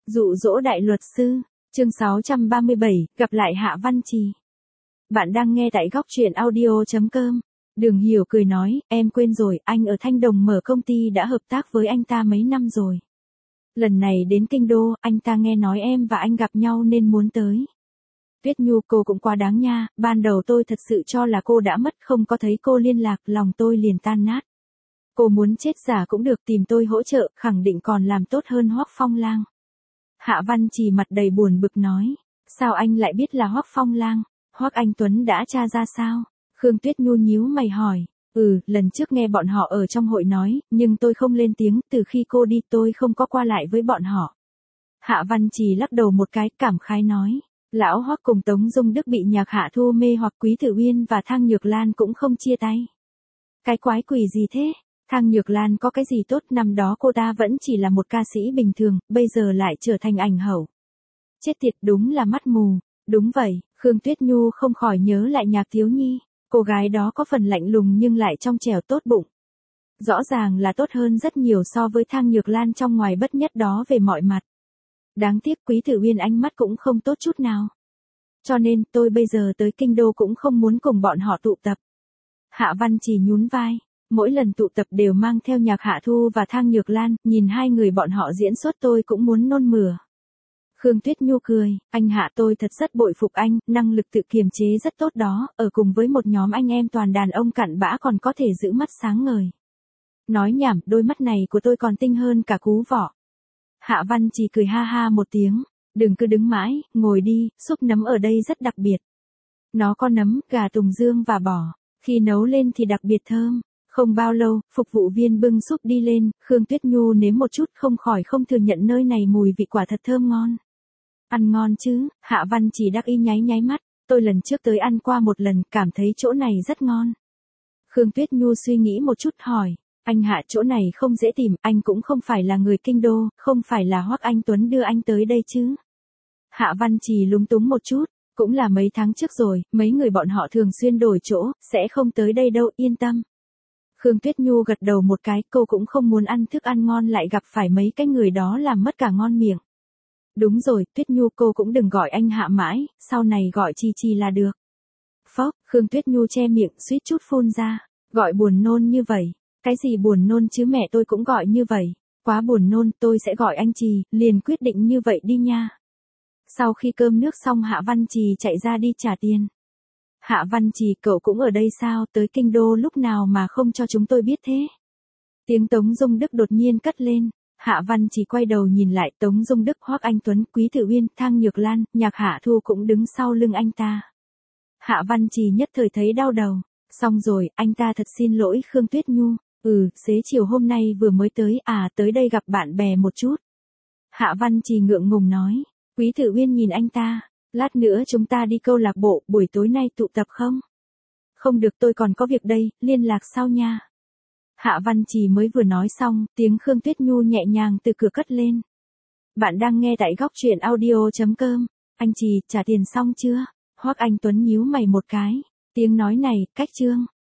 Dụ dỗ đại luật sư, chương 637, gặp lại Hạ Văn Trì. Bạn đang nghe tại góc truyện audio.com. Đường Hiểu cười nói, em quên rồi, anh ở Thanh Đồng mở công ty đã hợp tác với anh ta mấy năm rồi. Lần này đến Kinh Đô, anh ta nghe nói em và anh gặp nhau nên muốn tới. Tuyết Nhu, cô cũng quá đáng nha, ban đầu tôi thật sự cho là cô đã mất, không có thấy cô liên lạc, lòng tôi liền tan nát. Cô muốn chết giả cũng được, tìm tôi hỗ trợ, khẳng định còn làm tốt hơn Hoắc Phong Lang. Hạ Văn Trì mặt đầy buồn bực nói, sao anh lại biết là Hoắc Phong Lang? Hoắc Anh Tuấn đã tra ra sao? Khương Tuyết Nhu nhíu mày hỏi, lần trước nghe bọn họ ở trong hội nói, nhưng tôi không lên tiếng, từ khi cô đi tôi không có qua lại với bọn họ. Hạ Văn Trì lắc đầu một cái, cảm khái nói, lão Hoắc cùng Tống Dung Đức bị Nhạc Hạ Thu mê hoặc, Quý Tử Uyên và Thang Nhược Lan cũng không chia tay. Cái quái quỷ gì thế? Thang Nhược Lan có cái gì tốt, năm đó cô ta vẫn chỉ là một ca sĩ bình thường, bây giờ lại trở thành ảnh hậu. Chết tiệt, đúng là mắt mù. Đúng vậy, Khương Tuyết Nhu không khỏi nhớ lại Nhạc Thiếu Nhi, cô gái đó có phần lạnh lùng nhưng lại trong trẻo tốt bụng. Rõ ràng là tốt hơn rất nhiều so với Thang Nhược Lan trong ngoài bất nhất đó về mọi mặt. Đáng tiếc Quý Tử Uyên ánh mắt cũng không tốt chút nào. Cho nên tôi bây giờ tới Kinh Đô cũng không muốn cùng bọn họ tụ tập. Hạ Văn Trì nhún vai. Mỗi lần tụ tập đều mang theo Nhạc Hạ Thu và Thang Nhược Lan, nhìn hai người bọn họ diễn xuất tôi cũng muốn nôn mửa. Khương Tuyết Nhu cười, anh Hạ, tôi thật rất bội phục anh, năng lực tự kiềm chế rất tốt đó, ở cùng với một nhóm anh em toàn đàn ông cặn bã còn có thể giữ mắt sáng ngời. Nói nhảm, đôi mắt này của tôi còn tinh hơn cả cú vọ. Hạ Văn Trì cười ha ha một tiếng, đừng cứ đứng mãi, ngồi đi, súp nấm ở đây rất đặc biệt. Nó có nấm, gà tùng dương và bò, khi nấu lên thì đặc biệt thơm. Không bao lâu, phục vụ viên bưng súp đi lên, Khương Tuyết Nhu nếm một chút không khỏi không thừa nhận nơi này mùi vị quả thật thơm ngon. Ăn ngon chứ? Hạ Văn Trì đắc ý nháy nháy mắt, tôi lần trước tới ăn qua một lần, cảm thấy chỗ này rất ngon. Khương Tuyết Nhu suy nghĩ một chút hỏi, anh Hạ, chỗ này không dễ tìm, anh cũng không phải là người Kinh Đô, không phải là Hoắc Anh Tuấn đưa anh tới đây chứ? Hạ Văn Trì lúng túng một chút, cũng là mấy tháng trước rồi, mấy người bọn họ thường xuyên đổi chỗ, sẽ không tới đây đâu, yên tâm. Khương Tuyết Nhu gật đầu một cái, cô cũng không muốn ăn thức ăn ngon lại gặp phải mấy cái người đó làm mất cả ngon miệng. Đúng rồi, Tuyết Nhu, cô cũng đừng gọi anh Hạ mãi, sau này gọi Chi Chi là được. Phốc, Khương Tuyết Nhu che miệng suýt chút phun ra, gọi buồn nôn như vậy. Cái gì buồn nôn chứ, mẹ tôi cũng gọi như vậy. Quá buồn nôn, tôi sẽ gọi anh Trì, liền quyết định như vậy đi nha. Sau khi cơm nước xong, Hạ Văn Trì chạy ra đi trả tiền. Hạ Văn Trì, cậu cũng ở đây sao, tới Kinh Đô lúc nào mà không cho chúng tôi biết thế? Tiếng Tống Dung Đức đột nhiên cất lên. Hạ Văn Trì quay đầu nhìn lại, Tống Dung Đức, Hoắc Anh Tuấn, Quý Tử Uyên, Thang Nhược Lan, Nhạc Hạ Thu cũng đứng sau lưng anh ta. Hạ Văn Trì nhất thời thấy đau đầu. Xong rồi, anh ta thật xin lỗi Khương Tuyết Nhu. Xế chiều hôm nay vừa mới tới, tới đây gặp bạn bè một chút. Hạ Văn Trì ngượng ngùng nói. Quý Tử Uyên nhìn anh ta. Lát nữa chúng ta đi câu lạc bộ, buổi tối nay tụ tập không? Không được, tôi còn có việc đây, liên lạc sau nha. Hạ Văn Trì mới vừa nói xong, tiếng Khương Tuyết Nhu nhẹ nhàng từ cửa cất lên. Bạn đang nghe tại góc truyện audio.com. Anh Trì, trả tiền xong chưa? Hoắc Anh Tuấn nhíu mày một cái. Tiếng nói này, cách chương.